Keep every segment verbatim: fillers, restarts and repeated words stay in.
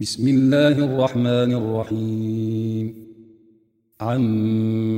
بسم الله الرحمن الرحيم عم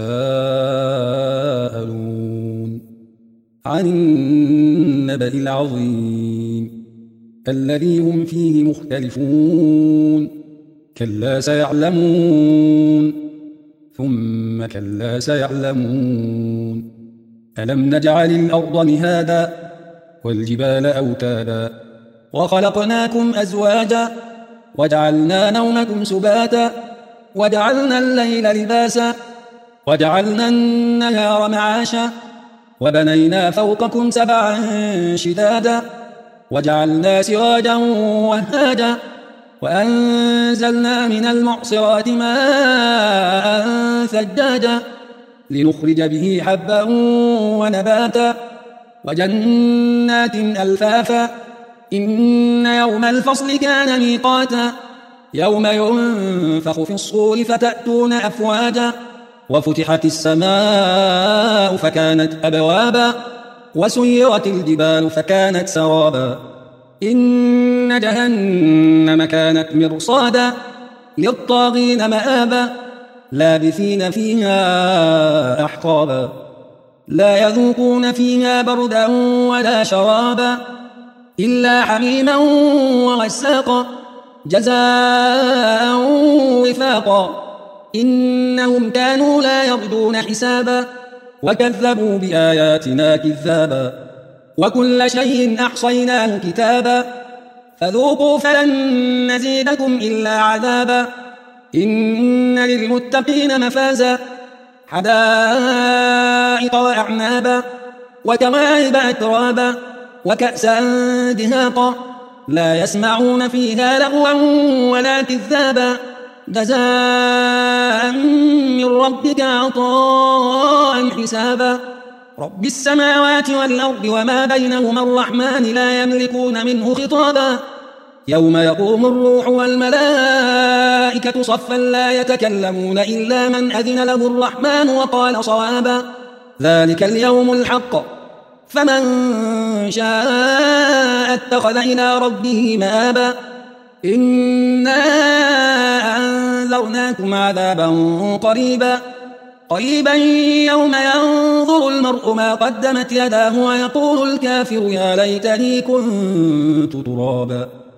يتساءلون عن النبأ العظيم الذي هم فيه مختلفون كلا سيعلمون ثم كلا سيعلمون ألم نجعل الأرض مهادا والجبال أوتادا وخلقناكم أزواجا وجعلنا نومكم سباتا وجعلنا الليل لباسا وجعلنا النهار معاشا وبنينا فوقكم سبعا شدادا وجعلنا سراجا وهاجا وأنزلنا من المعصرات ماء ثجاجا لنخرج به حبا ونباتا وجنات ألفافا إن يوم الفصل كان ميقاتا يوم ينفخ في الصور فتأتون أفواجا وفتحت السماء فكانت أبوابا وسيرت الجبال فكانت سرابا إن جهنم كانت مرصادا للطاغين مآبا لابثين فيها أحقابا لا يذوقون فيها بردا ولا شرابا إلا حميما وغساقا جزاء وفاقا إنهم كانوا لا يرجون حسابا وكذبوا بآياتنا كذابا وكل شيء أحصيناه كتابا فذوقوا فلن نزيدكم إلا عذابا إن للمتقين مفازا حدائق وأعنابا وكواعب أترابا وكأسا دهاقا لا يسمعون فيها لغوا ولا كذابا جزاء من ربك عطاء حسابا رب السماوات والأرض وما بينهما الرحمن لا يملكون منه خطابا يوم يقوم الروح والملائكة صفا لا يتكلمون إلا من أذن له الرحمن وقال صوابا ذلك اليوم الحق فمن شاء اتخذ إلى ربه مآبا إنا أنذرناكم عذابا قريبا قريبا يوم ينظر المرء ما قدمت يداه ويقول الكافر يا ليتني كنت ترابا.